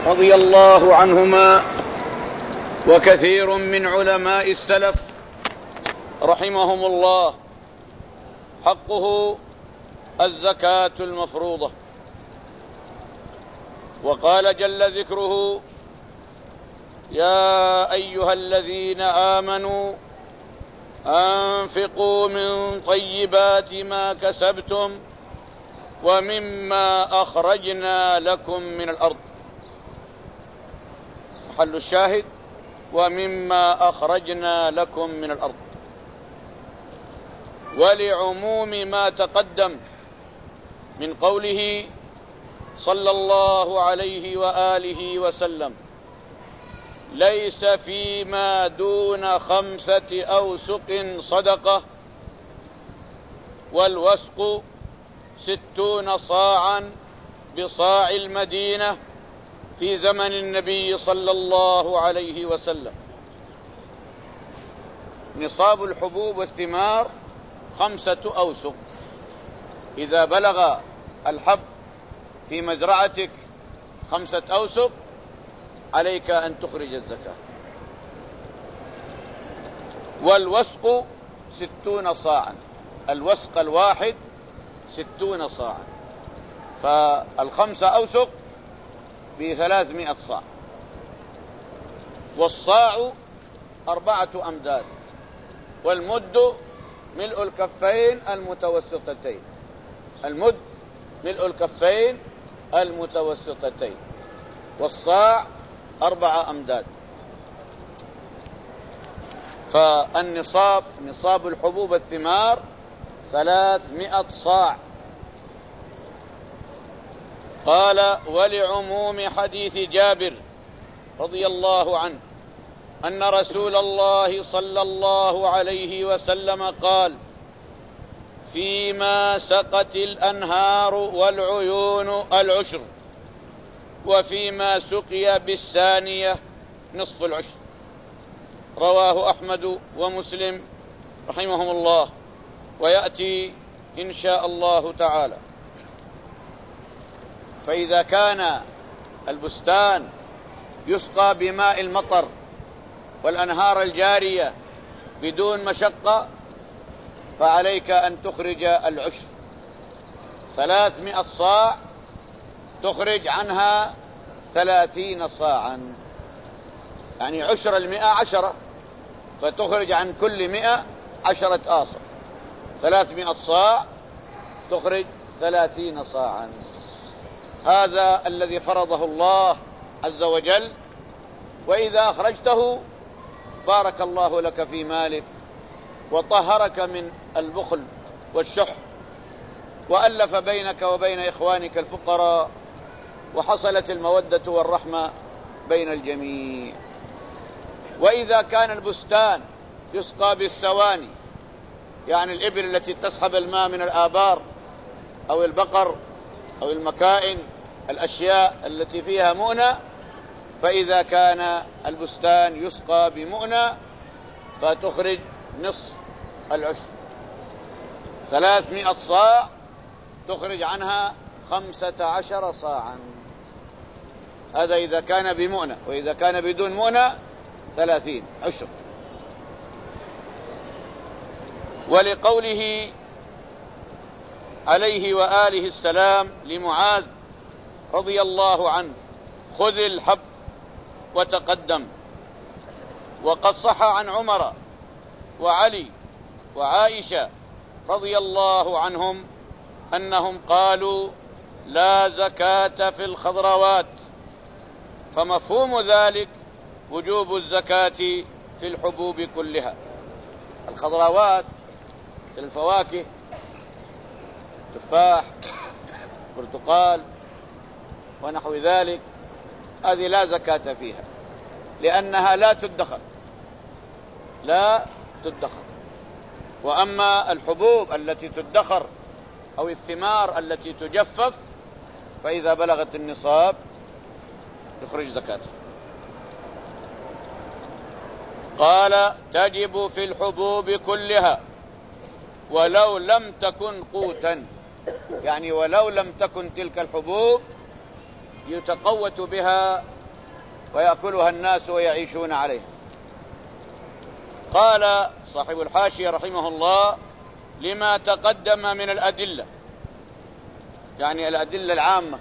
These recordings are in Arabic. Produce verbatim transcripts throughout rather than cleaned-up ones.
رضي الله عنهما وكثير من علماء السلف رحمهم الله حقه الزكاة المفروضة. وقال جل ذكره: يا أيها الذين آمنوا أنفقوا من طيبات ما كسبتم ومما أخرجنا لكم من الأرض. محل الشاهد: ومما أخرجنا لكم من الأرض. ولعموم ما تقدم من قوله صلى الله عليه وآله وسلم: ليس فيما دون خمسة أوسق صدقة، والوسق ستون صاعا بصاع المدينة في زمن النبي صلى الله عليه وسلم. نصاب الحبوب والثمار خمسة أوسق. إذا بلغ الحب في مزرعتك خمسة أوسق عليك أن تخرج الزكاة. والوسق ستون صاعا، الوسق الواحد ستون صاعا، فالخمسة أوسق بثلاثمائة صاع. والصاع أربعة أمداد، والمد ملء الكفين المتوسطتين. المد ملء الكفين المتوسطتين، والصاع أربعة أمداد. فالنصاب نصاب الحبوب الثمار ثلاثمائة صاع. قال: ولعموم حديث جابر رضي الله عنه أن رسول الله صلى الله عليه وسلم قال: فيما سقت الأنهار والعيون العشر، وفيما سقي بالثانية نصف العشر. رواه أحمد ومسلم رحمهم الله، ويأتي إن شاء الله تعالى. فإذا كان البستان يسقى بماء المطر والأنهار الجارية بدون مشقة، فعليك أن تخرج العشر. ثلاثمائة صاع تخرج عنها ثلاثين صاعا، يعني عشر المئة عشرة، فتخرج عن كل مئة عشرة آصع. ثلاثمائة صاع تخرج ثلاثين صاعا. هذا الذي فرضه الله عز وجل. وإذا أخرجته بارك الله لك في مالك، وطهرك من البخل والشح، وألف بينك وبين إخوانك الفقراء، وحصلت المودة والرحمة بين الجميع. وإذا كان البستان يسقى بالسواني، يعني الإبل التي تسحب الماء من الآبار أو البقر أو المكائن، الأشياء التي فيها مؤنة، فإذا كان البستان يسقى بمؤنة فتخرج نصف العشر. ثلاثمائة صاع تخرج عنها خمسة عشر صاعا. هذا إذا كان بمؤنة، وإذا كان بدون مؤنة ثلاثين عشر. ولقوله عليه وآله السلام لمعاذ رضي الله عنه: خذ الحب وتقدم. وقد صح عن عمر وعلي وعائشة رضي الله عنهم أنهم قالوا: لا زكاة في الخضروات. فمفهوم ذلك وجوب الزكاة في الحبوب كلها. الخضروات مثل الفواكه، تفاح، برتقال ونحو ذلك، هذه لا زكاة فيها، لأنها لا تدخر لا تدخر. وأما الحبوب التي تدخر أو الثمار التي تجفف، فإذا بلغت النصاب يخرج زكاته. قال: تجب في الحبوب كلها ولو لم تكن قوتا، يعني ولو لم تكن تلك الحبوب يتقوت بها ويأكلها الناس ويعيشون عليها. قال صاحب الحاشية رحمه الله: لما تقدم من الأدلة، يعني الأدلة العامة.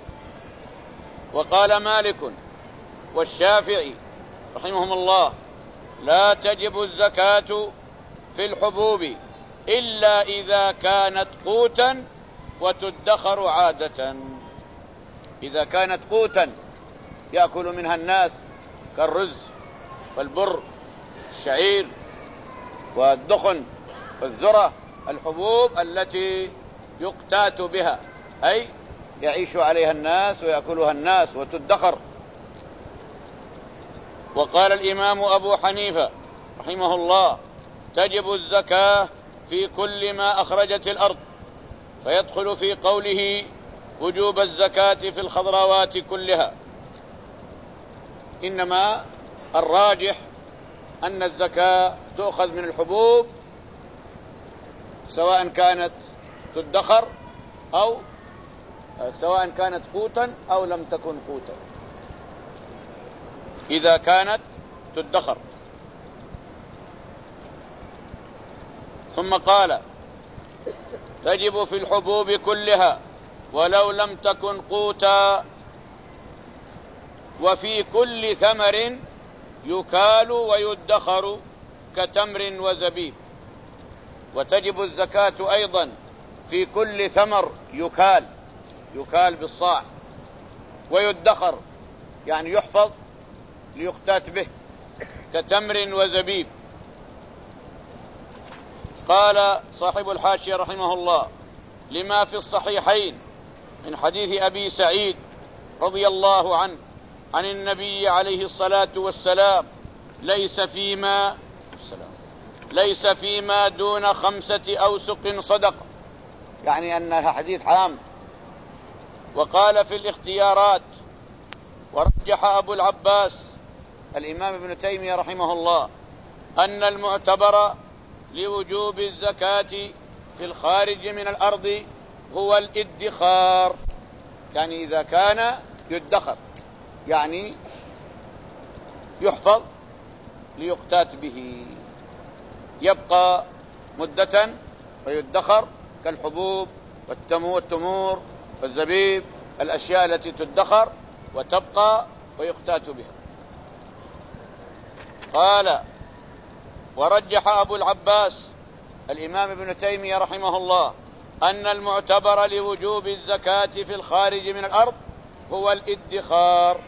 وقال مالك والشافعي رحمهم الله: لا تجب الزكاة في الحبوب إلا إذا كانت قوتا وتدخر عادة. إذا كانت قوتا يأكل منها الناس كالرز والبر الشعير والدخن والذرة، الحبوب التي يقتات بها، أي يعيش عليها الناس ويأكلها الناس وتدخر. وقال الإمام أبو حنيفة رحمه الله: تجب الزكاة في كل ما أخرجت الأرض، فيدخل في قوله وجوب الزكاة في الخضروات كلها. إنما الراجح أن الزكاة تؤخذ من الحبوب سواء كانت تدخر أو سواء كانت قوتا أو لم تكن قوتا، إذا كانت تدخر. ثم قال: تجب في الحبوب كلها ولو لم تكن قوتا، وفي كل ثمر يكال ويدخر كتمر وزبيب. وتجب الزكاة أيضا في كل ثمر يكال، يكال بالصاع، ويدخر يعني يحفظ ليقتات به كتمر وزبيب. قال صاحب الحاشية رحمه الله: لما في الصحيحين من حديث أبي سعيد رضي الله عنه عن النبي عليه الصلاة والسلام: ليس فيما ليس فيما دون خمسة أوسق صدقة، يعني أنها حديث عام. وقال في الاختيارات: ورجح أبو العباس الإمام ابن تيمية رحمه الله أن المعتبر لوجوب الزكاة في الخارج من الأرض هو الادخار، يعني إذا كان يدخر يعني يحفظ ليقتات به، يبقى مدة ويدخر كالحبوب والتمور والزبيب، الأشياء التي تدخر وتبقى ويقتات بها. قال: ورجح أبو العباس الإمام ابن تيمية رحمه الله أن المعتبر لوجوب الزكاة في الخارج من الأرض هو الادخار،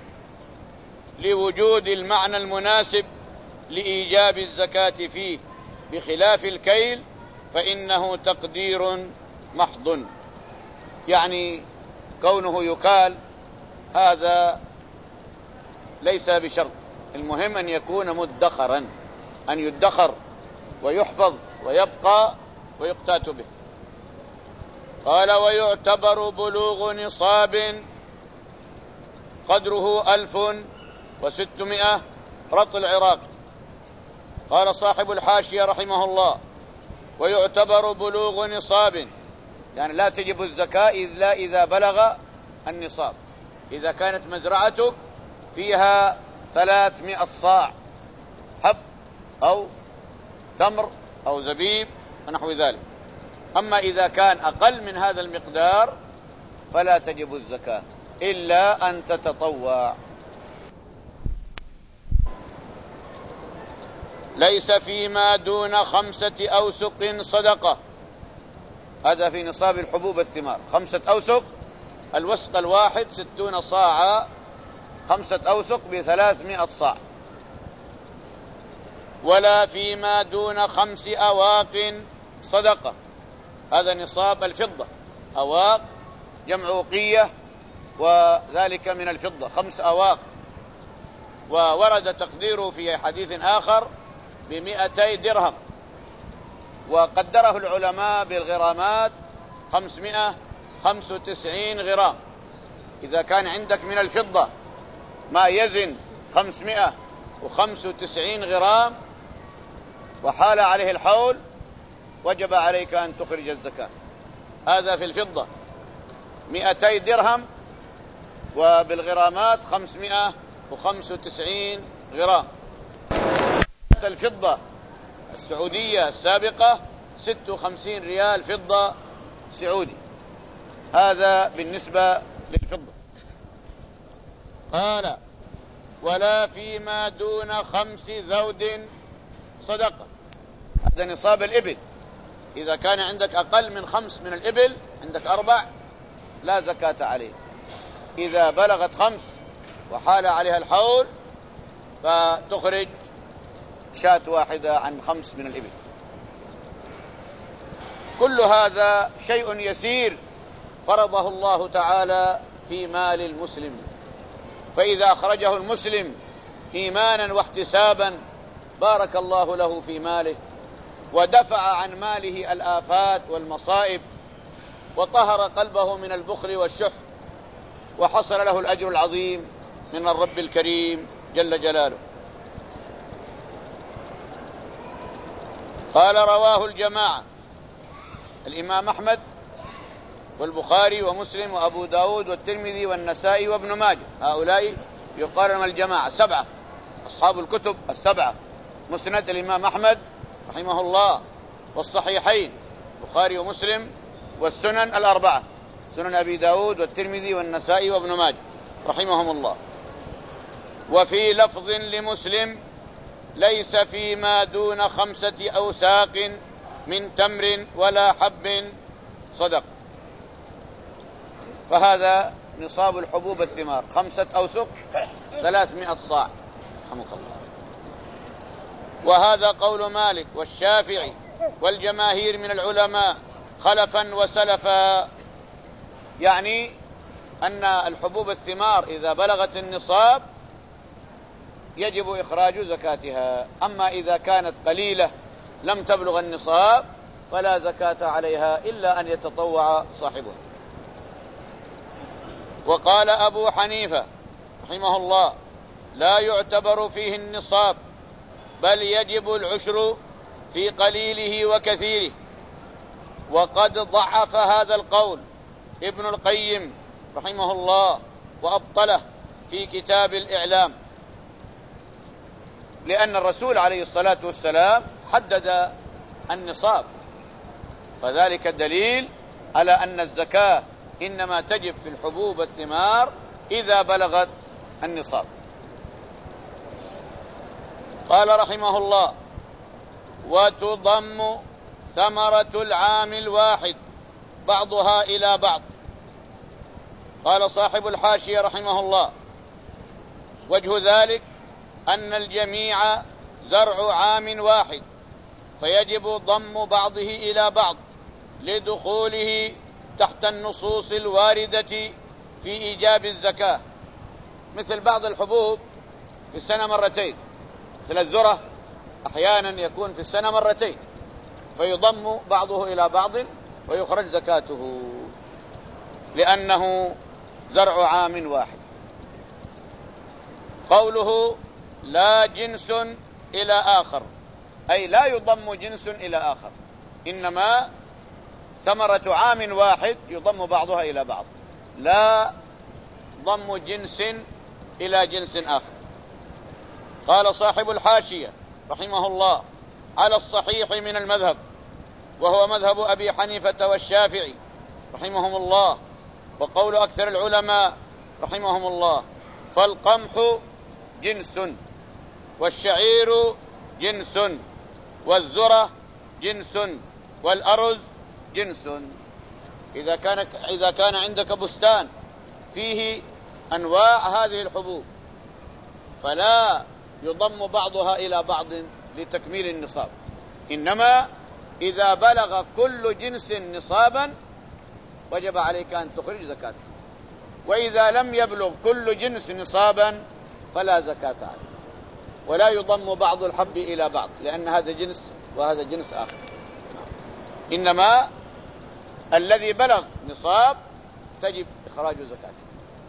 لوجود المعنى المناسب لإيجاب الزكاة فيه، بخلاف الكيل فإنه تقدير محض. يعني كونه يكال هذا ليس بشرط، المهم أن يكون مدخرا، أن يدخر ويحفظ ويبقى ويقتات به. قال: ويعتبر بلوغ نصاب قدره ألف وستمائة رطل عراق. قال صاحب الحاشية رحمه الله: ويعتبر بلوغ نصاب، يعني لا تجب الزكاة إلا إذا بلغ النصاب. إذا كانت مزرعتك فيها ثلاثمائة صاع حب أو تمر أو زبيب ونحو ذلك. أما إذا كان أقل من هذا المقدار فلا تجب الزكاة إلا أن تتطوع. ليس فيما دون خمسة أوسق صدقة، هذا في نصاب الحبوب الثمار. خمسة أوسق، الوسق الواحد ستون صاعا، خمسة أوسق بثلاثمائة صاع. ولا فيما دون خمس أواق صدقة، هذا نصاب الفضة. أواق جمع وقية، وذلك من الفضة خمس أواق. وورد تقديره في حديث آخر بمئتي درهم، وقدره العلماء بالغرامات خمسمائة وخمسة وتسعين غرام. إذا كان عندك من الفضة ما يزن خمسمائة وخمسة وتسعين غرام وحال عليه الحول وجب عليك أن تخرج الزكاة. هذا في الفضة مئتي درهم، وبالغرامات خمسمائة وخمسة وتسعين غرام. الفضة السعودية السابقة ستة وخمسين ريال فضة سعودي. هذا بالنسبة للفضة. قال ولا فيما دون خمس ذود صدقة. هذا نصاب الإبل. إذا كان عندك أقل من خمس من الإبل، عندك أربع، لا زكاة عليه. إذا بلغت خمس وحال عليها الحول فتخرج شاة واحدة عن خمس من الإبل. كل هذا شيء يسير فرضه الله تعالى في مال المسلم، فإذا أخرجه المسلم إيمانا واحتسابا بارك الله له في ماله، ودفع عن ماله الآفات والمصائب، وطهر قلبه من البخل والشح، وحصل له الأجر العظيم من الرب الكريم جل جلاله. قال رواه الجماعة، الإمام أحمد والبخاري ومسلم وأبو داود والترمذي والنسائي وابن ماجه. هؤلاء يقال لهم الجماعة، سبعة أصحاب الكتب السبعة. مسند الإمام أحمد رحمه الله، والصحيحين البخاري ومسلم، والسنن الأربعة، سنن أبي داود والترمذي والنسائي وابن ماجه رحمهم الله. وفي لفظ لمسلم ليس فيما دون خمسة أوساق من تمر ولا حب صدق. فهذا نصاب الحبوب الثمار، خمسة أوسق ثلاثمائة صاع رحمك الله. وهذا قول مالك والشافعي والجماهير من العلماء خلفا وسلفا، يعني أن الحبوب الثمار إذا بلغت النصاب يجب إخراج زكاتها. أما إذا كانت قليلة لم تبلغ النصاب فلا زكاة عليها إلا أن يتطوع صاحبها. وقال أبو حنيفة رحمه الله لا يعتبر فيه النصاب، بل يجب العشر في قليله وكثيره. وقد ضعف هذا القول ابن القيم رحمه الله وأبطله في كتاب الإعلام، لأن الرسول عليه الصلاة والسلام حدد النصاب، فذلك الدليل على أن الزكاة إنما تجب في الحبوب الثمار إذا بلغت النصاب. قال رحمه الله وتضم ثمرة العام الواحد بعضها إلى بعض. قال صاحب الحاشية رحمه الله وجه ذلك أن الجميع زرع عام واحد، فيجب ضم بعضه إلى بعض لدخوله تحت النصوص الواردة في إيجاب الزكاة. مثل بعض الحبوب في السنة مرتين، مثل الذرة أحيانا يكون في السنة مرتين، فيضم بعضه إلى بعض ويخرج زكاته لأنه زرع عام واحد. قوله لا جنس إلى آخر، أي لا يضم جنس إلى آخر، إنما ثمرة عام واحد يضم بعضها إلى بعض، لا ضم جنس إلى جنس آخر. قال صاحب الحاشية رحمه الله على الصحيح من المذهب، وهو مذهب أبي حنيفة والشافعي رحمهم الله، وقول أكثر العلماء رحمهم الله، فالقمح جنس، والشعير جنس، والذرة جنس، والأرز جنس. إذا كان إذا كان عندك بستان فيه أنواع هذه الحبوب فلا يضم بعضها إلى بعض لتكميل النصاب، إنما إذا بلغ كل جنس نصابا وجب عليك أن تخرج زكاته، وإذا لم يبلغ كل جنس نصابا فلا زكاة عليه، ولا يضم بعض الحب إلى بعض، لأن هذا جنس وهذا جنس آخر، إنما الذي بلغ نصاب تجب إخراج زكاته.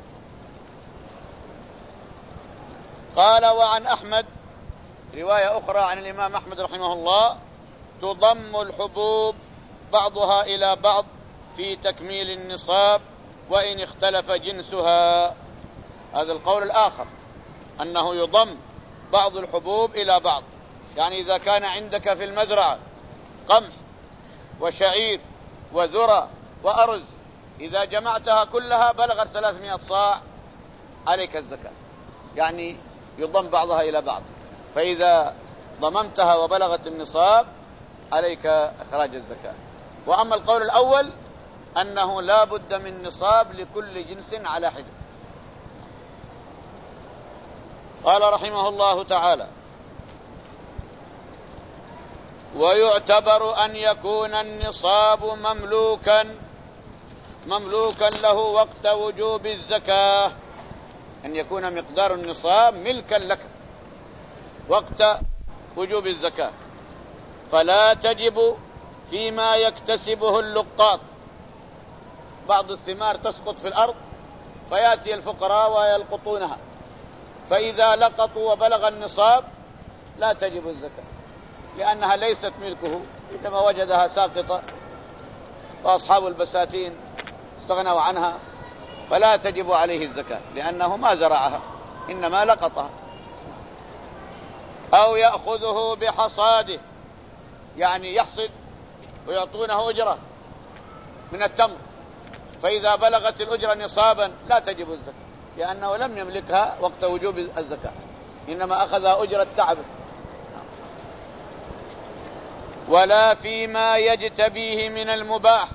قال وعن أحمد رواية أخرى عن الإمام أحمد رحمه الله تضم الحبوب بعضها إلى بعض في تكميل النصاب وإن اختلف جنسها. هذا القول الآخر أنه يضم بعض الحبوب إلى بعض. يعني إذا كان عندك في المزرعة قمح وشعير وذرة وأرز، إذا جمعتها كلها بلغت ثلاثمائة صاع عليك الزكاة، يعني يضم بعضها إلى بعض. فإذا ضممتها وبلغت النصاب عليك إخراج الزكاة. وأما القول الأول أنه لا بد من نصاب لكل جنس على حدة. قال رحمه الله تعالى: ويعتبر أن يكون النصاب مملوكا مملوكا له وقت وجوب الزكاة، أن يكون مقدار النصاب ملكا لك وقت وجوب الزكاة، فلا تجب فيما يكتسبه اللقاط. بعض الثمار تسقط في الأرض فيأتي الفقراء ويلقطونها، فإذا لقطوا وبلغ النصاب لا تجب الزكاة، لأنها ليست ملكه، إنما وجدها ساقطة وأصحاب البساتين استغنوا عنها، فلا تجب عليه الزكاة لأنه ما زرعها إنما لقطها. أو يأخذه بحصاده، يعني يحصد ويعطونه أجرة من التمر، فإذا بلغت الأجرة نصابا لا تجب الزكاة لأنه لم يملكها وقت وجوب الزكاة، إنما أخذها أجرة تعب. ولا فيما يجتبيه من المباح،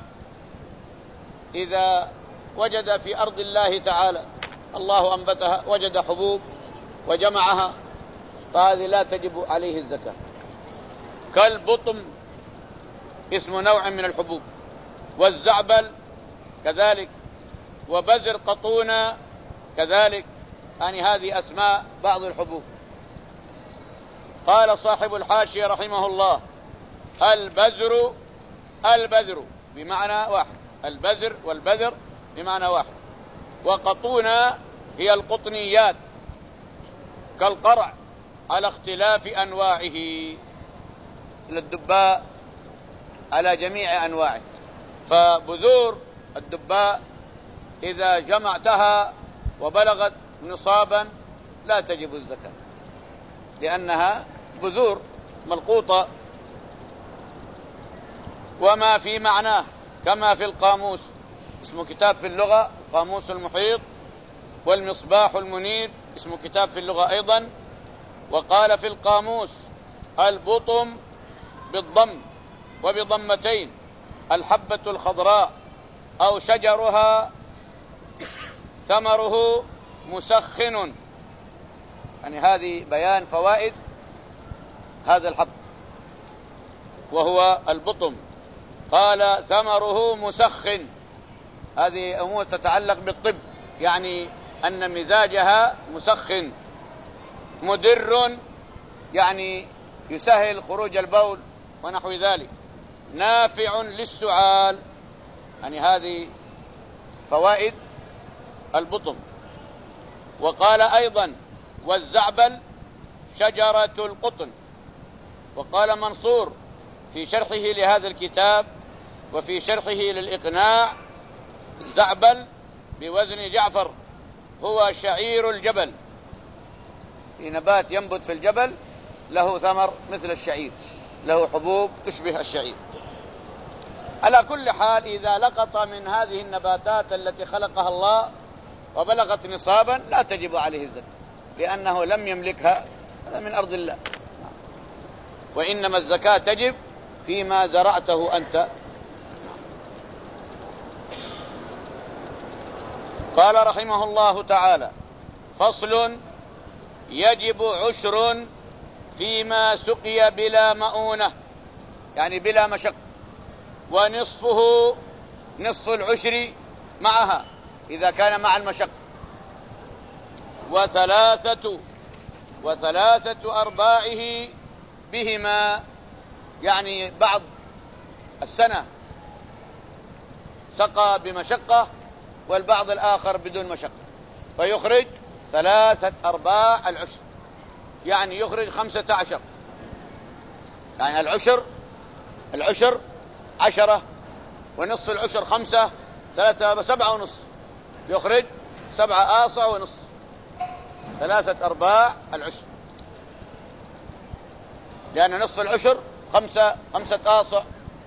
إذا وجد في أرض الله تعالى الله أنبتها، وجد حبوب وجمعها، فهذه لا تجب عليه الزكاة. كالبطم اسم نوع من الحبوب، والزعبل كذلك، وبزر قطونة كذلك، يعني هذه أسماء بعض الحبوب. قال صاحب الحاشية رحمه الله: البزر البذر بمعنى واحد، البزر والبذر بمعنى واحد. وقطونة هي القطنيات كالقرع على اختلاف أنواعه، الدباء على جميع أنواعه. فبذور الدباء إذا جمعتها وبلغت نصابا لا تجب الزكاة لأنها بذور ملقوطة. وما في معناه كما في القاموس، اسمه كتاب في اللغة قاموس المحيط، والمصباح المنير اسمه كتاب في اللغة أيضا. وقال في القاموس: البطم بالضم وبضمتين، الحبة الخضراء أو شجرها ثمره مسخن، يعني هذه بيان فوائد هذا الحب وهو البطم. قال: ثمره مسخن، هذه أمور تتعلق بالطب، يعني أن مزاجها مسخن. مدر، يعني يسهل خروج البول ونحو ذلك. نافع للسعال، يعني هذه فوائد البطم. وقال أيضا: والزعبل شجرة القطن. وقال منصور في شرحه لهذا الكتاب وفي شرحه للإقناع: الزعبل بوزن جعفر هو شعير الجبل، في نبات ينبت في الجبل له ثمر مثل الشعير، له حبوب تشبه الشعير. على كل حال إذا لقط من هذه النباتات التي خلقها الله وبلغت نصابا لا تجب عليه الزكاة لأنه لم يملكها، هذا من أرض الله. وإنما الزكاة تجب فيما زرعته أنت. قال رحمه الله تعالى: فصل: يجب عشر فيما سقي بلا مؤونة، يعني بلا مشق، ونصفه نصف العشر معها إذا كان مع المشق، وثلاثة وثلاثة أرباعه بهما، يعني بعض السنة سقى بمشقة والبعض الآخر بدون مشقة، فيخرج ثلاثة أرباع العشر، يعني يخرج خمسة عشر. يعني العشر العشر عشرة، ونصف العشر خمسة، ثلاثة سبعة ونصف، يخرج سبعة آصع ونصف. ثلاثة أرباع العشر، لأن نصف العشر خمسة خمسة آصع،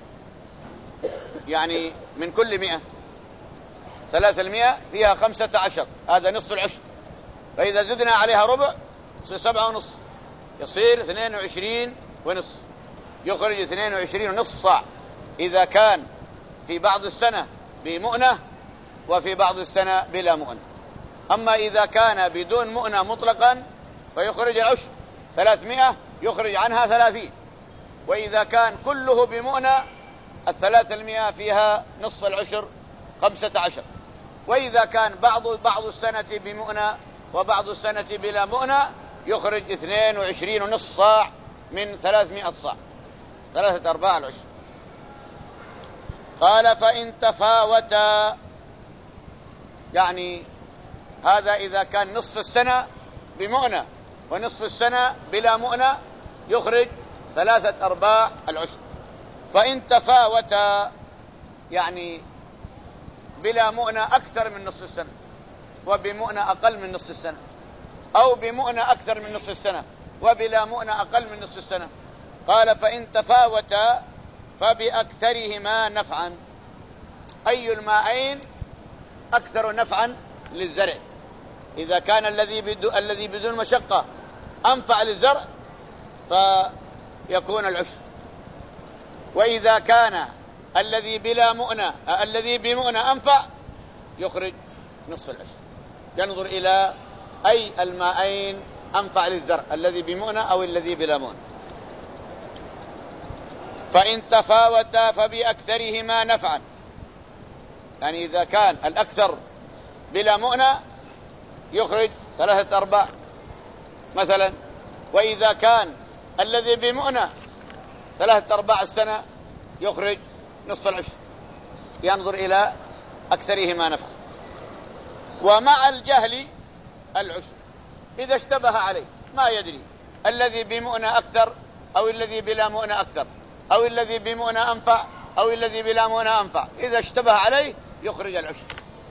يعني من كل مئة ثلاثة المئة فيها خمسة عشر، هذا نصف العشر. فإذا زدنا عليها ربع يصير سبعة ونصف، يصير اثنين وعشرين ونصف، يخرج اثنين وعشرين ونصف صاع إذا كان في بعض السنة بمؤنة وفي بعض السنة بلا مؤنة. أما إذا كان بدون مؤنة مطلقا فيخرج العشر ثلاثمائة، يخرج عنها ثلاثين. وإذا كان كله بمؤنة الثلاث المئة فيها نصف العشر خمسة عشر. وإذا كان بعض بعض السنة بمؤنة وبعض السنة بلا مؤنة يخرج اثنين وعشرين ونصف صاع من ثلاثمائة صاع، ثلاثة أرباع العشر. قال فإن تفاوتا، يعني هذا إذا كان نصف السنة بمؤنة ونصف السنة بلا مؤنة يخرج ثلاثة أرباع العشر. فإن تفاوتا يعني بلا مؤنة أكثر من نصف السنة وبمؤنة أقل من نصف السنة، أو بمؤنة أكثر من نصف السنة وبلا مؤنة أقل من نصف السنة. قال فإن تفاوتا فبأكثرهما نفعا. أي الماءين أكثر نفعا للزرع؟ إذا كان الذي بدون الذي بدون مشقة أنفع للزرع فيكون العشر، وإذا كان الذي بلا مؤنة الذي بمؤنة أنفع يخرج نصف العشر. ينظر إلى أي الماءين أنفع للزرع، الذي بمؤنة أو الذي بلا مؤنة. فإن تفاوتا فبأكثرهما نفعا، يعني إذا كان الأكثر بلا مؤنة يخرج ثلاثة أرباع مثلا، وإذا كان الذي بمؤنة ثلاثة أرباع السنة يخرج نصف العشر. ينظر إلى أكثرهما نفعا. ومع الجهل العشر إذا اشتبه عليه ما يدري الذي بمؤنة أكثر أو الذي بلا مؤنة أكثر، أو الذي بمؤنة أنفع أو الذي بلا مؤنة أنفع، إذا اشتبه عليه يخرج العشر.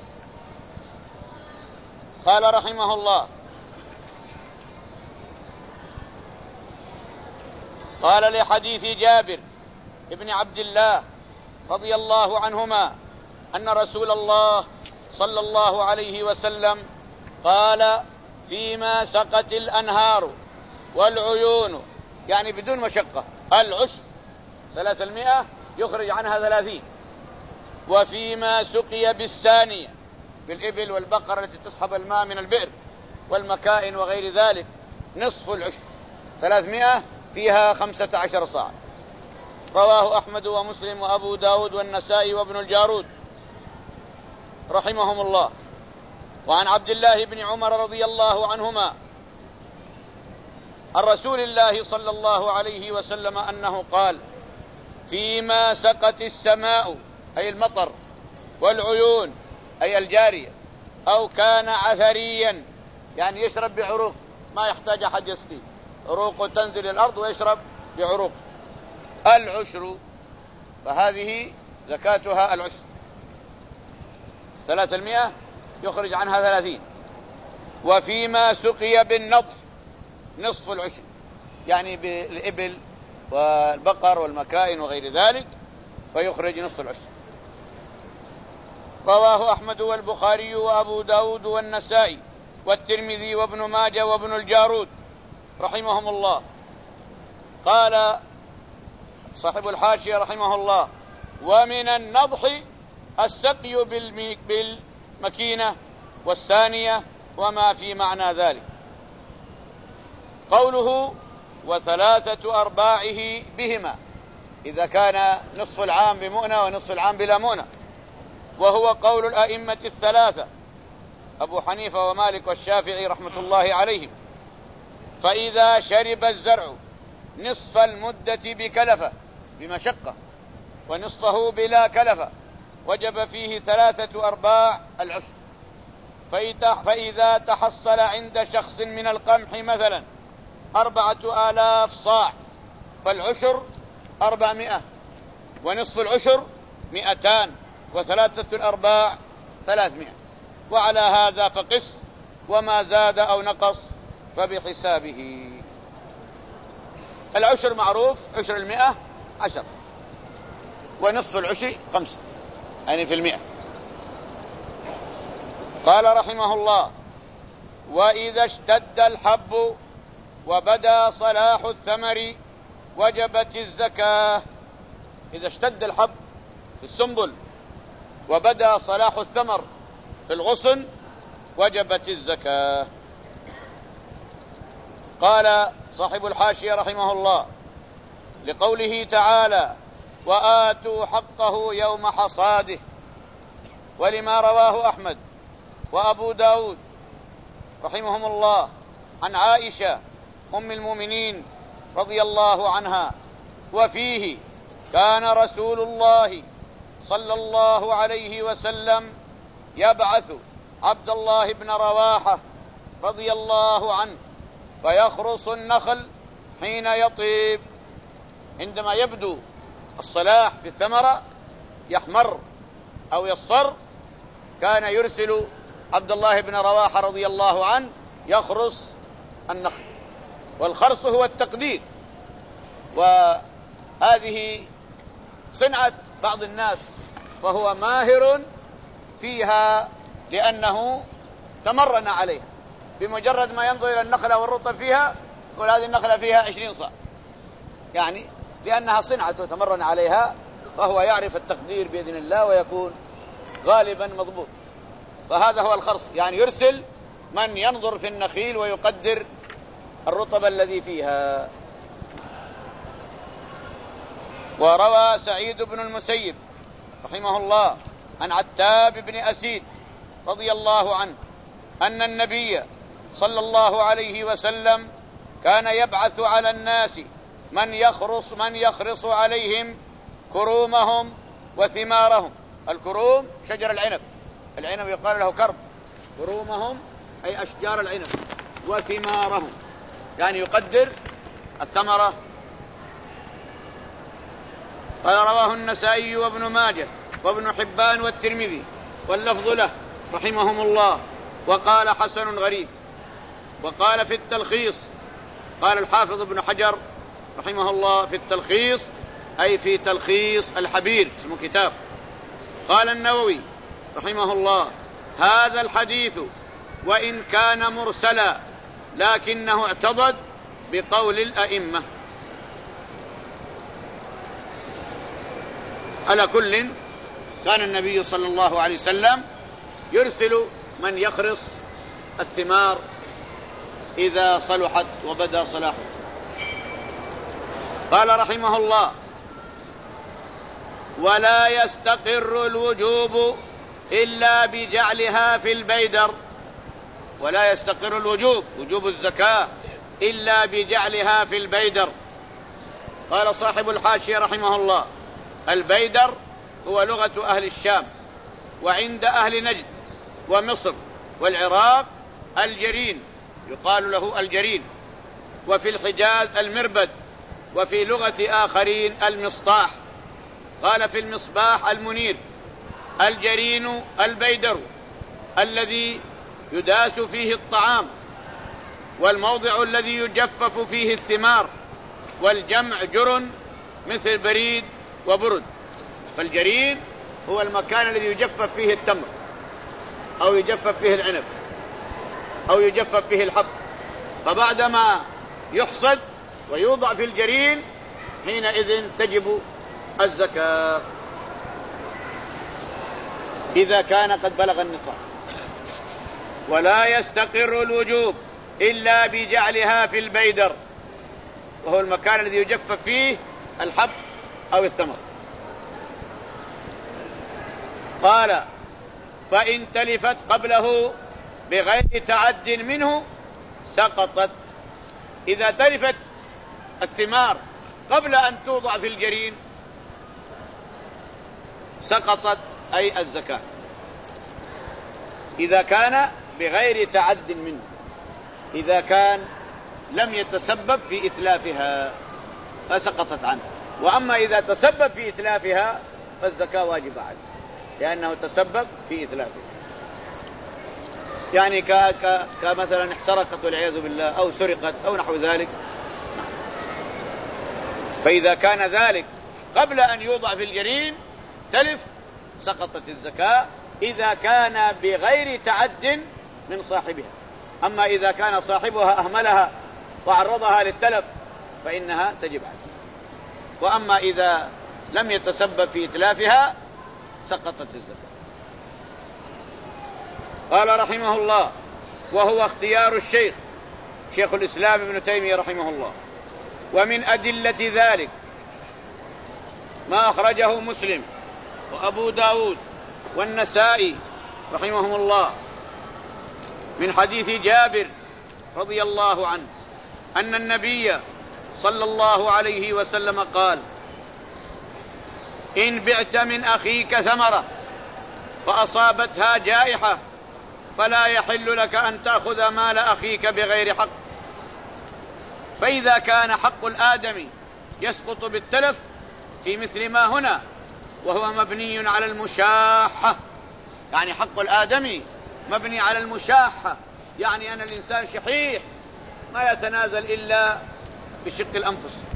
قال رحمه الله: قال لحديث جابر ابن عبد الله رضي الله عنهما أن رسول الله صلى الله عليه وسلم قال: فيما سقت الأنهار والعيون، يعني بدون مشقة، العشر ثلاثمائة يخرج عنها ثلاثين. وفيما سقي بالثانية، بالإبل والبقر التي تصحب الماء من البئر والمكائن وغير ذلك، نصف العشر ثلاثمائة فيها خمسة عشر صاع. رواه أحمد ومسلم وأبو داود والنسائي وابن الجارود رحمهم الله. وعن عبد الله بن عمر رضي الله عنهما عن رسول الله صلى الله عليه وسلم أنه قال: فيما سقت السماء أي المطر، والعيون أي الجارية، أو كان عثريا يعني يشرب بعروق، ما يحتاج أحد يسقيه، عروق تنزل الأرض ويشرب بعروق، العشر، فهذه زكاتها العشر، ثلاثمائة يخرج عنها ثلاثين. وفيما سقي بالنضح نصف العشر، يعني بالإبل والبقر والمكائن وغير ذلك، فيخرج نصف العشر. رواه أحمد والبخاري وأبو داود والنسائي والترمذي وابن ماجه وابن الجارود رحمهم الله. قال صاحب الحاشية رحمه الله: ومن النضح السقي بالمكينة والثانية وما في معنى ذلك. قوله: وثلاثة أرباعه بهما، إذا كان نصف العام بمؤنة ونصف العام بلا مؤنة، وهو قول الأئمة الثلاثة أبو حنيفة ومالك والشافعي رحمة الله عليهم. فإذا شرب الزرع نصف المدة بكلفة بمشقة ونصفه بلا كلفة وجب فيه ثلاثة أرباع العشر. فإذا تحصل عند شخص من القمح مثلا أربعة آلاف صاع فالعشر أربعمائة، ونصف العشر مئتان، وثلاثة الأرباع ثلاثمائة. وعلى هذا فقس، وما زاد أو نقص فبحسابه. العشر معروف، عشر المئة عشر، ونصف العشر خمسة، يعني في المئة. قال رحمه الله: وإذا اشتد الحب وبدا صلاح الثمر وجبت الزكاة. إذا اشتد الحب في السنبل وبدا صلاح الثمر في الغصن وجبت الزكاة. قال صاحب الحاشية رحمه الله: لقوله تعالى: وآتوا حقه يوم حصاده، ولما رواه أحمد وأبو داود رحمهم الله عن عائشة أم المؤمنين رضي الله عنها، وفيه: كان رسول الله صلى الله عليه وسلم يبعث عبد الله بن رواحة رضي الله عنه فيخرص النخل حين يطيب، عندما يبدو الصلاح في الثمرة يحمر أو يصفر، كان يرسل عبد الله بن رواحة رضي الله عنه يخرص النخل. والخرص هو التقدير، وهذه صنعة بعض الناس وهو ماهر فيها لأنه تمرن عليها. بمجرد ما ينظر إلى النخلة والرطب فيها يقول هذه النخلة فيها عشرين صاع، يعني لأنها صنعته تمرن عليها، فهو يعرف التقدير بإذن الله ويكون غالبا مضبوط. فهذا هو الخرص، يعني يرسل من ينظر في النخيل ويقدر الرطب الذي فيها. وروى سعيد بن المسيب رحمه الله عن عتاب بن أسيد رضي الله عنه أن النبي صلى الله عليه وسلم كان يبعث على الناس من يخرص من يخرص عليهم كرومهم وثمارهم. الكروم شجر العنب، العنب يقال له كرم، كرومهم أي أشجار العنب، وثمارهم يعني يقدر الثمرة. قال: رواه النسائي وابن ماجه وابن حبان والترمذي واللفظ له رحمهم الله، وقال: حسن غريب. وقال في التلخيص، قال الحافظ ابن حجر رحمه الله في التلخيص أي في تلخيص الحبير، اسمه كتاب. قال النووي رحمه الله: هذا الحديث وإن كان مرسلا لكنه اعتضد بقول الأئمة. على كل، كان النبي صلى الله عليه وسلم يرسل من يخرص الثمار إذا صلحت وبدا صلاحه. قال رحمه الله: ولا يستقر الوجوب إلا بجعلها في البيدر. ولا يستقر الوجوب، وجوب الزكاة، إلا بجعلها في البيدر. قال صاحب الحاشية رحمه الله: البيدر هو لغة أهل الشام، وعند أهل نجد ومصر والعراق الجرين، يقال له الجرين، وفي الحجاز المربد، وفي لغة آخرين المصطاح. قال في المصباح المنير: الجرين البيدر الذي يداس فيه الطعام، والموضع الذي يجفف فيه الثمار، والجمع جرن مثل بريد وبرد. فالجرين هو المكان الذي يجفف فيه التمر، أو يجفف فيه العنب، أو يجفف فيه الحب. فبعدما يحصد ويوضع في الجرين حينئذ تجب الزكاة إذا كان قد بلغ النصاب. ولا يستقر الوجوب إلا بجعلها في البيدر، وهو المكان الذي يجفف فيه الحب أو الثمر. قال: فإن تلفت قبله بغير تعد منه سقطت. إذا تلفت الثمار قبل أن توضع في الجرين سقطت أي الزكاة، إذا كان بغير تعد منه، إذا كان لم يتسبب في إتلافها فسقطت عنه. وأما إذا تسبب في إتلافها فالزكاة واجبة عليه، لأنه تسبب في إتلافها. يعني ك... ك... كمثلا احترقت والعياذ بالله أو سرقت أو نحو ذلك. فإذا كان ذلك قبل أن يوضع في الجرين تلف سقطت الزكاة إذا كان بغير تعد من صاحبها. أما إذا كان صاحبها أهملها وعرضها للتلف فإنها تجب عليه. وأما إذا لم يتسبب في إتلافها سقطت الزكاة. قال رحمه الله: وهو اختيار الشيخ شيخ الإسلام ابن تيمية رحمه الله. ومن أدلة ذلك ما أخرجه مسلم وأبو داود والنسائي رحمهم الله من حديث جابر رضي الله عنه أن النبي صلى الله عليه وسلم قال: إن بعت من أخيك ثمرة فأصابتها جائحة فلا يحل لك أن تأخذ مال أخيك بغير حق. فإذا كان حق الآدمي يسقط بالتلف في مثل ما هنا وهو مبني على المشاحة، يعني حق الآدمي مبني على المشاحة، يعني أن الإنسان شحيح ما يتنازل إلا بشق الأنفس،